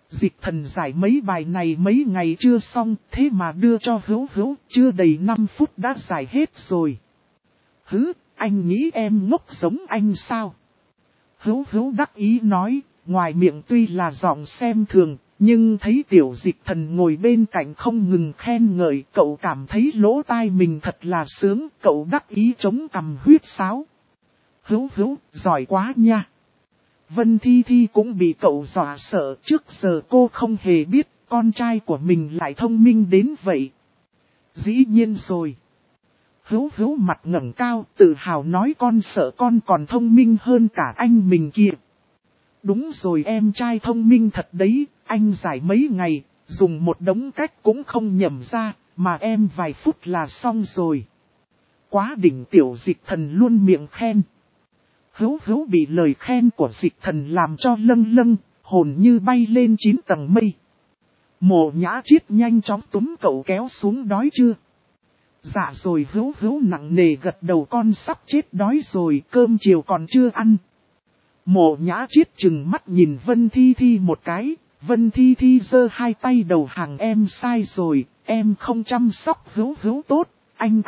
Dịch Thần giải mấy bài này mấy ngày chưa xong, thế mà đưa cho Hữu Hữu, chưa đầy 5 phút đã giải hết rồi. Hứ, anh nghĩ em ngốc giống anh sao? Hữu Hữu đắc ý nói, ngoài miệng tuy là giọng xem thường, nhưng thấy Tiểu Dịch Thần ngồi bên cạnh không ngừng khen ngợi, cậu cảm thấy lỗ tai mình thật là sướng, cậu đắc ý chống cằm huýt sáo. Hữu Hữu, giỏi quá nha. Vân Thi Thi cũng bị cậu dọa sợ, trước giờ cô không hề biết con trai của mình lại thông minh đến vậy. Dĩ nhiên rồi. Hữu Hữu mặt ngẩng cao, tự hào nói con sợ con còn thông minh hơn cả anh mình kia. Đúng rồi, em trai thông minh thật đấy, anh giải mấy ngày, dùng một đống cách cũng không nhẩm ra, mà em vài phút là xong rồi. Quá đỉnh. Tiểu Dịch Thần luôn miệng khen. Hữu Hữu bị lời khen của Dịch Thần làm cho lâng lâng, hồn như bay lên 9 tầng mây. Mộ Nhã Triết nhanh chóng túm cậu kéo xuống, đói chưa? Dạ rồi. Hữu Hữu nặng nề gật đầu, con sắp chết đói rồi, cơm chiều còn chưa ăn. Mộ Nhã Triết trừng mắt nhìn Vân Thi Thi một cái, Vân Thi Thi giơ hai tay đầu hàng, em sai rồi, em không chăm sóc Hữu Hữu tốt, anh.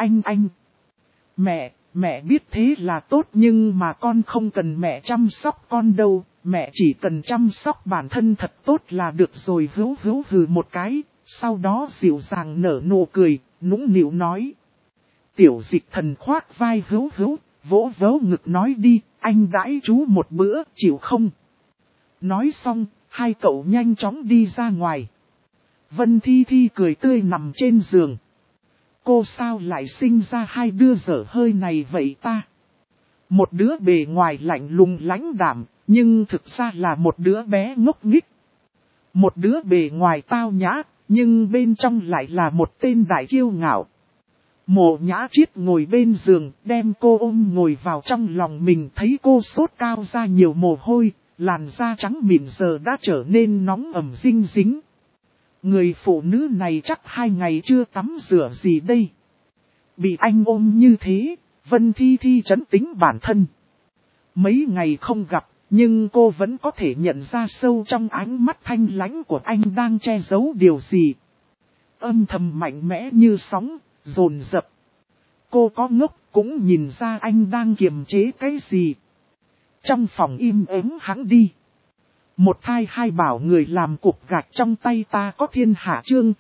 Mẹ biết thế là tốt nhưng mà con không cần mẹ chăm sóc con đâu, mẹ chỉ cần chăm sóc bản thân thật tốt là được rồi. Hữu Hữu hừ một cái, sau đó dịu dàng nở nụ cười, nũng nịu nói. Tiểu Dịch Thần khoác vai Hữu Hữu, vỗ vỗ ngực nói đi, anh đãi chú một bữa, chịu không? Nói xong, hai cậu nhanh chóng đi ra ngoài. Vân Thi Thi cười tươi nằm trên giường. Cô sao lại sinh ra hai đứa dở hơi này vậy ta? Một đứa bề ngoài lạnh lùng lãnh đạm, nhưng thực ra là một đứa bé ngốc nghếch. Một đứa bề ngoài tao nhã, nhưng bên trong lại là một tên đại kiêu ngạo. Mộ Nhã Triết ngồi bên giường, đem cô ôm ngồi vào trong lòng mình, thấy cô sốt cao ra nhiều mồ hôi, làn da trắng mịn giờ đã trở nên nóng ẩm dinh dính. Người phụ nữ này chắc 2 ngày chưa tắm rửa gì đây. Bị anh ôm như thế, Vân Thi Thi trấn tĩnh bản thân. Mấy ngày không gặp, nhưng cô vẫn có thể nhận ra sâu trong ánh mắt thanh lãnh của anh đang che giấu điều gì. Âm thầm mạnh mẽ như sóng, dồn dập. Cô có ngốc cũng nhìn ra anh đang kiềm chế cái gì. Trong phòng im ắng hắn đi. Một thai hai bảo người làm cục gạch trong tay ta có thiên hạ, chương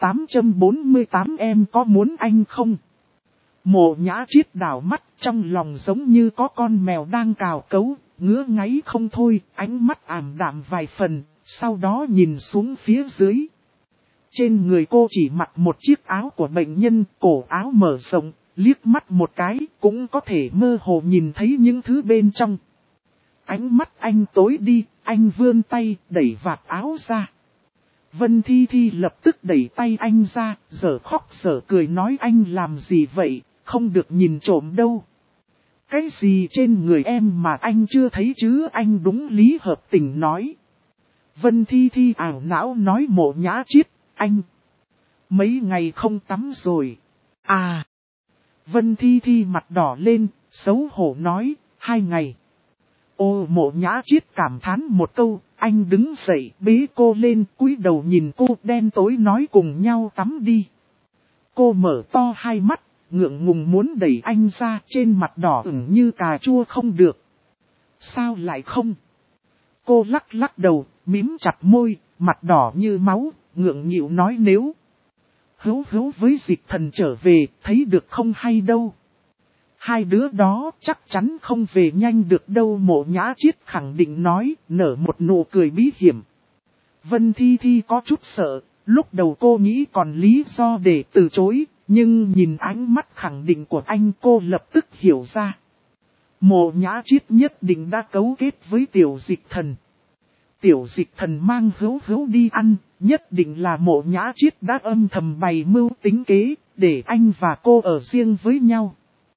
848 em có muốn anh không? Mộ Nhã Triết đảo mắt, trong lòng giống như có con mèo đang cào cấu, ngứa ngáy không thôi, ánh mắt ảm đạm vài phần, sau đó nhìn xuống phía dưới. Trên người cô chỉ mặc một chiếc áo của bệnh nhân, cổ áo mở rộng, liếc mắt một cái cũng có thể mơ hồ nhìn thấy những thứ bên trong. Ánh mắt anh tối đi, anh vươn tay, đẩy vạt áo ra. Vân Thi Thi lập tức đẩy tay anh ra, dở khóc dở cười nói anh làm gì vậy, không được nhìn trộm đâu. Cái gì trên người em mà anh chưa thấy chứ, anh đúng lý hợp tình nói. Vân Thi Thi ảo não nói Mộ Nhã Triết, anh mấy ngày không tắm rồi. À! Vân Thi Thi mặt đỏ lên, xấu hổ nói, 2 ngày. Ô, Mộ Nhã Triết cảm thán một câu, anh đứng dậy bế cô lên, cúi đầu nhìn cô, đen tối nói cùng nhau tắm đi. Cô mở to hai mắt, ngượng ngùng muốn đẩy anh ra, trên mặt đỏ ửng như cà chua không được. Sao lại không? Cô lắc lắc đầu, mím chặt môi, mặt đỏ như máu, ngượng nghịu nói nếu Hữu Hữu với Dịch Thần trở về, thấy được không hay đâu. Hai đứa đó chắc chắn không về nhanh được đâu, Mộ Nhã Triết khẳng định nói, nở một nụ cười bí hiểm. Vân Thi Thi có chút sợ, lúc đầu cô nghĩ còn lý do để từ chối, nhưng nhìn ánh mắt khẳng định của anh cô lập tức hiểu ra. Mộ Nhã Triết nhất định đã cấu kết với Tiểu Dịch Thần. Tiểu Dịch Thần mang Hữu Hữu đi ăn, nhất định là Mộ Nhã Triết đã âm thầm bày mưu tính kế, để anh và cô ở riêng với nhau.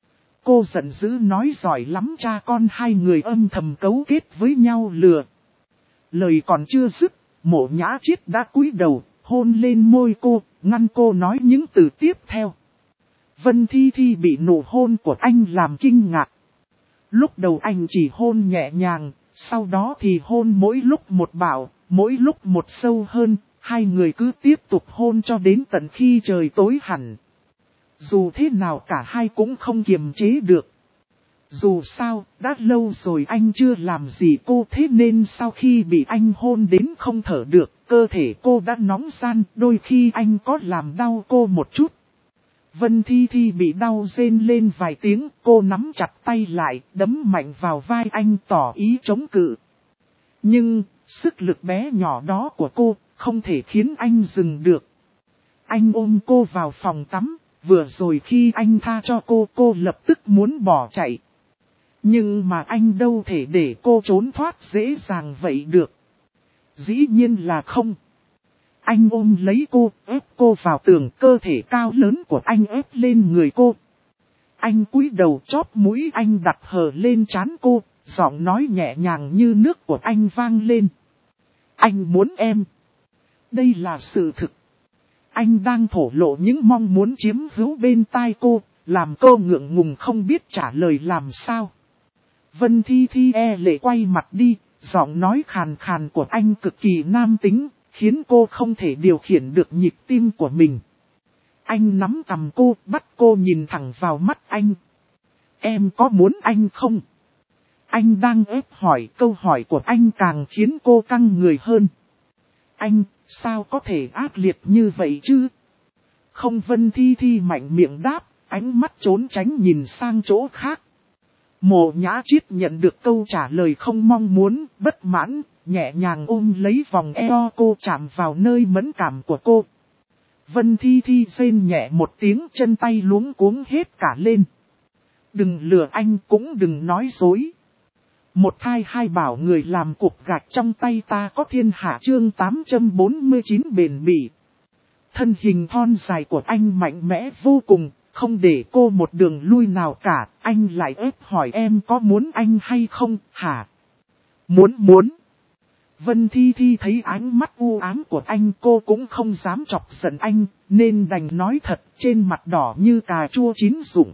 Cô giận dữ nói giỏi lắm, cha con hai người âm thầm cấu kết với nhau lừa. Lời còn chưa dứt, Mộ Nhã Triết đã cúi đầu, hôn lên môi cô, ngăn cô nói những từ tiếp theo. Vân Thi Thi bị nụ hôn của anh làm kinh ngạc. Lúc đầu anh chỉ hôn nhẹ nhàng, sau đó thì hôn mỗi lúc một bảo, mỗi lúc một sâu hơn, hai người cứ tiếp tục hôn cho đến tận khi trời tối hẳn. Dù thế nào cả hai cũng không kiềm chế được. Dù sao, đã lâu rồi anh chưa làm gì cô, thế nên sau khi bị anh hôn đến không thở được, cơ thể cô đã nóng ran, đôi khi anh có làm đau cô một chút. Vân Thi Thi bị đau rên lên vài tiếng, cô nắm chặt tay lại, đấm mạnh vào vai anh tỏ ý chống cự. Nhưng, sức lực bé nhỏ đó của cô, không thể khiến anh dừng được. Anh ôm cô vào phòng tắm, vừa rồi khi anh tha cho cô lập tức muốn bỏ chạy. Nhưng mà anh đâu thể để cô trốn thoát dễ dàng vậy được. Dĩ nhiên là không. Anh ôm lấy cô, ép cô vào tường, cơ thể cao lớn của anh ép lên người cô. Anh cúi đầu, chóp mũi anh đặt hờ lên trán cô, giọng nói nhẹ nhàng như nước của anh vang lên. Anh muốn em. Đây là sự thực. Anh đang thổ lộ những mong muốn chiếm hữu bên tai cô, làm cô ngượng ngùng không biết trả lời làm sao. Vân Thi Thi lệ quay mặt đi, giọng nói khàn khàn của anh cực kỳ nam tính, khiến cô không thể điều khiển được nhịp tim của mình. Anh nắm cằm cô, bắt cô nhìn thẳng vào mắt anh. Em có muốn anh không? Anh đang ép hỏi, câu hỏi của anh càng khiến cô căng người hơn. Anh, sao có thể ác liệt như vậy chứ? Không, Vân Thi Thi mạnh miệng đáp, ánh mắt trốn tránh nhìn sang chỗ khác. Mộ Nhã Chiết nhận được câu trả lời không mong muốn, bất mãn, nhẹ nhàng ôm lấy vòng eo cô, chạm vào nơi mẫn cảm của cô. Vân Thi Thi rên nhẹ một tiếng, chân tay luống cuống hết cả lên. Đừng lừa anh, cũng đừng nói dối. Một thai hai bảo người làm cục gạch trong tay ta có thiên hạ, chương 849 bền bỉ. Thân hình thon dài của anh mạnh mẽ vô cùng, không để cô một đường lui nào cả. Anh lại ép hỏi em có muốn anh hay không, hả? Muốn. Vân Thi Thi thấy ánh mắt u ám của anh, cô cũng không dám chọc giận anh, nên đành nói thật, trên mặt đỏ như cà chua chín rụng.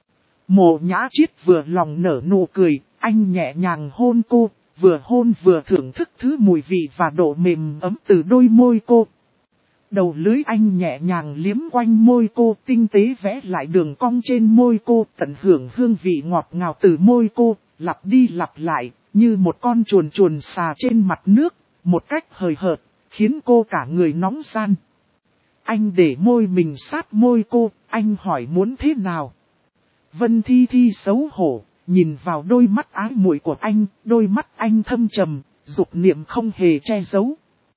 Mộ Nhã Chiết vừa lòng nở nụ cười, anh nhẹ nhàng hôn cô, vừa hôn vừa thưởng thức thứ mùi vị và độ mềm ấm từ đôi môi cô. Đầu lưỡi anh nhẹ nhàng liếm quanh môi cô, tinh tế vẽ lại đường cong trên môi cô, tận hưởng hương vị ngọt ngào từ môi cô, lặp đi lặp lại, như một con chuồn xà trên mặt nước, một cách hời hợt, khiến cô cả người nóng ran. Anh để môi mình sát môi cô, anh hỏi muốn thế nào? Vân Thi Thi xấu hổ, nhìn vào đôi mắt ái muội của anh, đôi mắt anh thâm trầm, dục niệm không hề che giấu.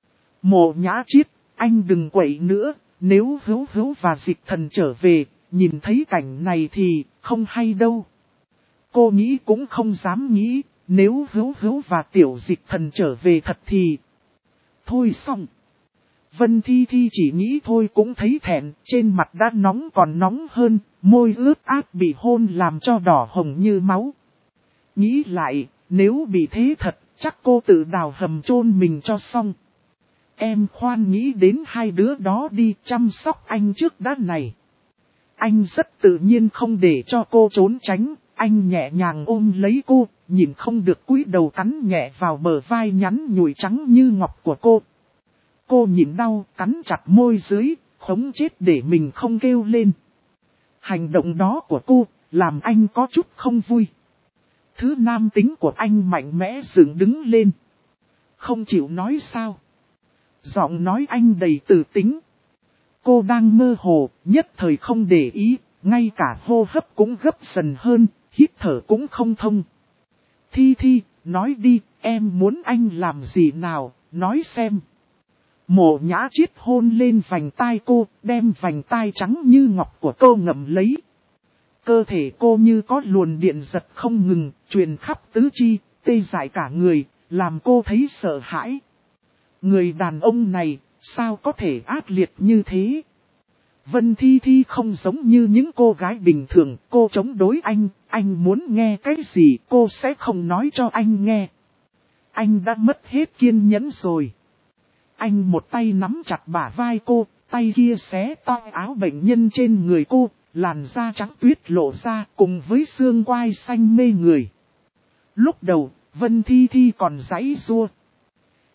Mộ Nhã Chiết, anh đừng quậy nữa, nếu Hữu và Dịch Thần trở về, nhìn thấy cảnh này thì không hay đâu. Cô nghĩ cũng không dám nghĩ, nếu Hữu và Tiểu Dịch Thần trở về thật thì... Thôi xong. Vân Thi Thi chỉ nghĩ thôi cũng thấy thẹn, trên mặt đã nóng còn nóng hơn, môi ướt át bị hôn làm cho đỏ hồng như máu. Nghĩ lại, nếu bị thế thật, chắc cô tự đào hầm chôn mình cho xong. Em khoan nghĩ đến hai đứa đó đi, chăm sóc anh trước đã này. Anh rất tự nhiên không để cho cô trốn tránh, anh nhẹ nhàng ôm lấy cô, nhìn không được cúi đầu cắn nhẹ vào bờ vai nhắn nhủi trắng như ngọc của cô. Cô nhịn đau, cắn chặt môi dưới, khống chết để mình không kêu lên. Hành động đó của cô, làm anh có chút không vui. Thứ nam tính của anh mạnh mẽ dựng đứng lên. Không chịu nói sao. Giọng nói anh đầy tự tính. Cô đang mơ hồ, nhất thời không để ý, ngay cả hô hấp cũng gấp dần hơn, hít thở cũng không thông. Thi Thi, nói đi, em muốn anh làm gì nào, nói xem. Mộ Nhã Chiết hôn lên vành tai cô, đem vành tai trắng như ngọc của cô ngậm lấy. Cơ thể cô như có luồn điện giật không ngừng, truyền khắp tứ chi, tê dại cả người, làm cô thấy sợ hãi. Người đàn ông này, sao có thể ác liệt như thế? Vân Thi Thi không giống như những cô gái bình thường, cô chống đối anh muốn nghe cái gì cô sẽ không nói cho anh nghe. Anh đã mất hết kiên nhẫn rồi. Anh một tay nắm chặt bả vai cô, tay kia xé toang áo bệnh nhân trên người cô, làn da trắng tuyết lộ ra cùng với xương quai xanh mê người. Lúc đầu, Vân Thi Thi còn giãy giụa.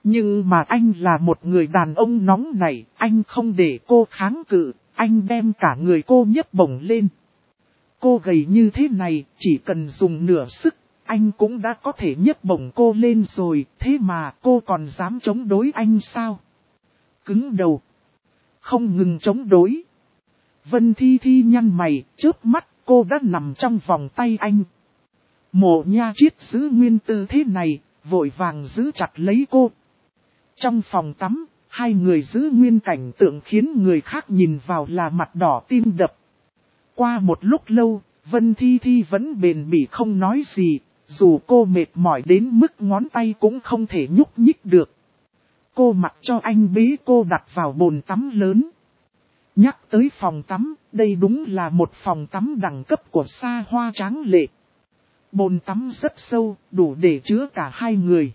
Nhưng mà anh là một người đàn ông nóng nảy, anh không để cô kháng cự, anh đem cả người cô nhấc bổng lên. Cô gầy như thế này, chỉ cần dùng nửa sức, anh cũng đã có thể nhấc bổng cô lên rồi, thế mà cô còn dám chống đối anh sao? Cứng đầu. Không ngừng chống đối. Vân Thi Thi nhăn mày, chớp mắt, cô đã nằm trong vòng tay anh. Mộ Nha Triết giữ nguyên tư thế này, vội vàng giữ chặt lấy cô. Trong phòng tắm, hai người giữ nguyên cảnh tượng khiến người khác nhìn vào là mặt đỏ tim đập. Qua một lúc lâu, Vân Thi Thi vẫn bền bỉ không nói gì, dù cô mệt mỏi đến mức ngón tay cũng không thể nhúc nhích được. Cô mặc cho anh bế cô đặt vào bồn tắm lớn. Nhắc tới phòng tắm, đây đúng là một phòng tắm đẳng cấp của xa hoa tráng lệ. Bồn tắm rất sâu, đủ để chứa cả hai người.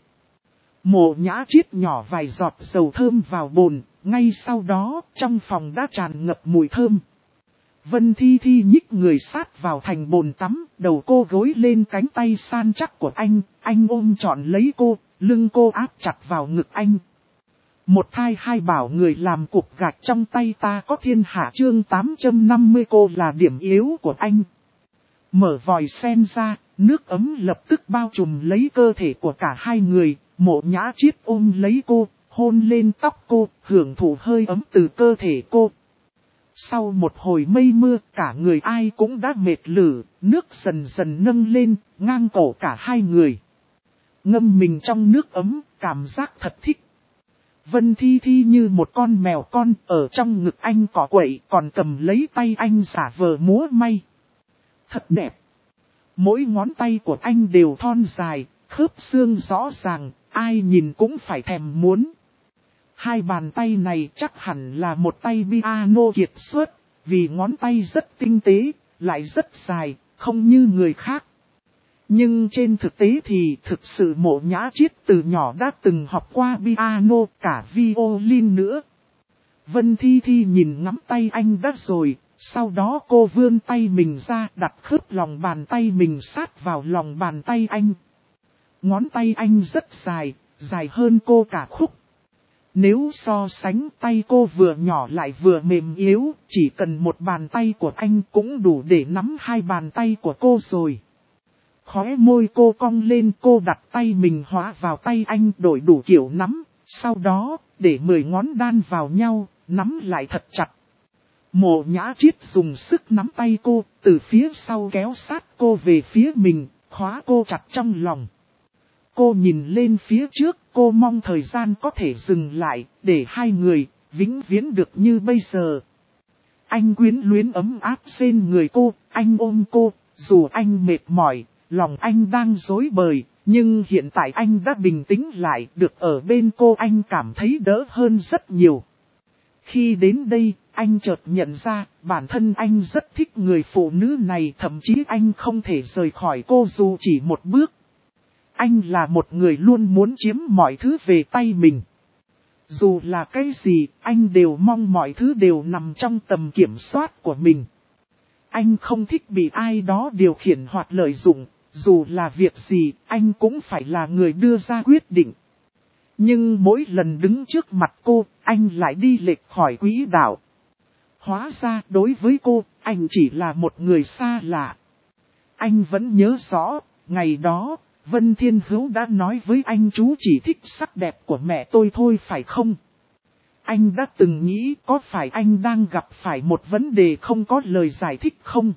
Mộ Nhã Triết nhỏ vài giọt dầu thơm vào bồn, ngay sau đó trong phòng đã tràn ngập mùi thơm. Vân Thi Thi nhích người sát vào thành bồn tắm, đầu cô gối lên cánh tay săn chắc của anh ôm trọn lấy cô, lưng cô áp chặt vào ngực anh. Một thai hai bảo người làm cục gạch trong tay ta có thiên hạ chương 850 cô là điểm yếu của anh. Mở vòi sen ra, nước ấm lập tức bao trùm lấy cơ thể của cả hai người, Mộ Nhã Triết ôm lấy cô, hôn lên tóc cô, hưởng thụ hơi ấm từ cơ thể cô. Sau một hồi mây mưa, cả người ai cũng đã mệt lử, nước dần dần nâng lên, ngang cổ cả hai người. Ngâm mình trong nước ấm, cảm giác thật thích. Vân Thi Thi như một con mèo con ở trong ngực anh cỏ quậy, còn cầm lấy tay anh giả vờ múa may. Thật đẹp. Mỗi ngón tay của anh đều thon dài, khớp xương rõ ràng, ai nhìn cũng phải thèm muốn. Hai bàn tay này chắc hẳn là một tay piano kiệt xuất, vì ngón tay rất tinh tế, lại rất dài, không như người khác. Nhưng trên thực tế thì thực sự Mộ Nhã Triết từ nhỏ đã từng học qua piano, cả violin nữa. Vân Thi Thi nhìn ngắm tay anh đã rồi, sau đó cô vươn tay mình ra đặt khớp lòng bàn tay mình sát vào lòng bàn tay anh. Ngón tay anh rất dài, dài hơn cô cả khúc. Nếu so sánh tay cô vừa nhỏ lại vừa mềm yếu, chỉ cần một bàn tay của anh cũng đủ để nắm hai bàn tay của cô rồi. Khóe môi cô cong lên, cô đặt tay mình hóa vào tay anh đổi đủ kiểu nắm, sau đó để 10 ngón đan vào nhau, nắm lại thật chặt. Mộ Nhã Triết dùng sức nắm tay cô, từ phía sau kéo sát cô về phía mình, khóa cô chặt trong lòng. Cô nhìn lên phía trước, cô mong thời gian có thể dừng lại, để hai người vĩnh viễn được như bây giờ. Anh quyến luyến ấm áp trên người cô, anh ôm cô, dù anh mệt mỏi, lòng anh đang rối bời, nhưng hiện tại anh đã bình tĩnh lại, được ở bên cô anh cảm thấy đỡ hơn rất nhiều. Khi đến đây, anh chợt nhận ra, bản thân anh rất thích người phụ nữ này, thậm chí anh không thể rời khỏi cô dù chỉ một bước. Anh là một người luôn muốn chiếm mọi thứ về tay mình. Dù là cái gì, anh đều mong mọi thứ đều nằm trong tầm kiểm soát của mình. Anh không thích bị ai đó điều khiển hoặc lợi dụng, dù là việc gì, anh cũng phải là người đưa ra quyết định. Nhưng mỗi lần đứng trước mặt cô, anh lại đi lệch khỏi quỹ đạo. Hóa ra đối với cô, anh chỉ là một người xa lạ. Anh vẫn nhớ rõ, ngày đó, Vân Thiên Hữu đã nói với anh chú chỉ thích sắc đẹp của mẹ tôi thôi phải không? Anh đã từng nghĩ có phải anh đang gặp phải một vấn đề không có lời giải thích không?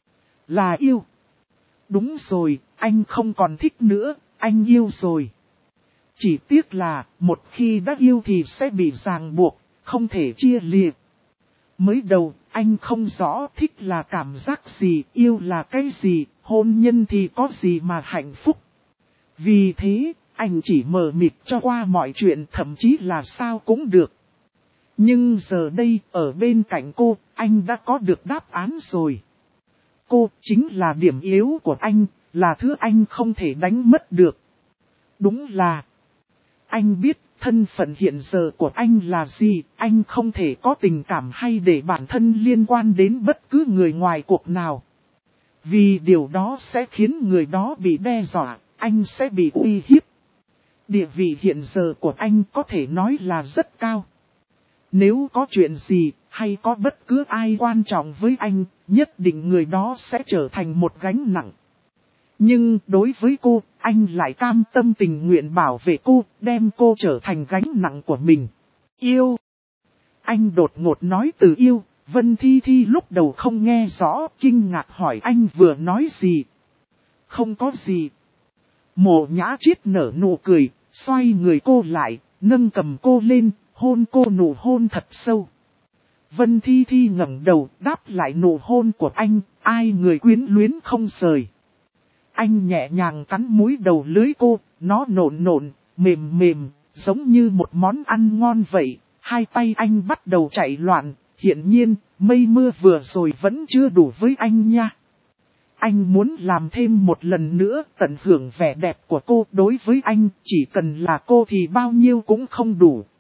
Là yêu. Đúng rồi, anh không còn thích nữa, anh yêu rồi. Chỉ tiếc là, một khi đã yêu thì sẽ bị ràng buộc, không thể chia liệt. Mới đầu, anh không rõ thích là cảm giác gì, yêu là cái gì, hôn nhân thì có gì mà hạnh phúc. Vì thế, anh chỉ mờ mịt cho qua mọi chuyện, thậm chí là sao cũng được. Nhưng giờ đây, ở bên cạnh cô, anh đã có được đáp án rồi. Cô chính là điểm yếu của anh, là thứ anh không thể đánh mất được. Đúng là, anh biết thân phận hiện giờ của anh là gì, anh không thể có tình cảm hay để bản thân liên quan đến bất cứ người ngoài cuộc nào. Vì điều đó sẽ khiến người đó bị đe dọa, anh sẽ bị uy hiếp. Địa vị hiện giờ của anh có thể nói là rất cao. Nếu có chuyện gì, hay có bất cứ ai quan trọng với anh, nhất định người đó sẽ trở thành một gánh nặng. Nhưng đối với cô, anh lại cam tâm tình nguyện bảo vệ cô, đem cô trở thành gánh nặng của mình. Yêu. Anh đột ngột nói từ yêu, Vân Thi Thi lúc đầu không nghe rõ, kinh ngạc hỏi anh vừa nói gì. Không có gì. Mộ Nhã Triết nở nụ cười, xoay người cô lại, nâng cầm cô lên, hôn cô nụ hôn thật sâu. Vân Thi Thi ngẩng đầu đáp lại nụ hôn của anh, ai người quyến luyến không rời. Anh nhẹ nhàng cắn múi đầu lưỡi cô, nó nộn nộn, mềm mềm, giống như một món ăn ngon vậy. Hai tay anh bắt đầu chạy loạn, hiển nhiên, mây mưa vừa rồi vẫn chưa đủ với anh nha. Anh muốn làm thêm một lần nữa, tận hưởng vẻ đẹp của cô. Đối với anh, chỉ cần là cô thì bao nhiêu cũng không đủ.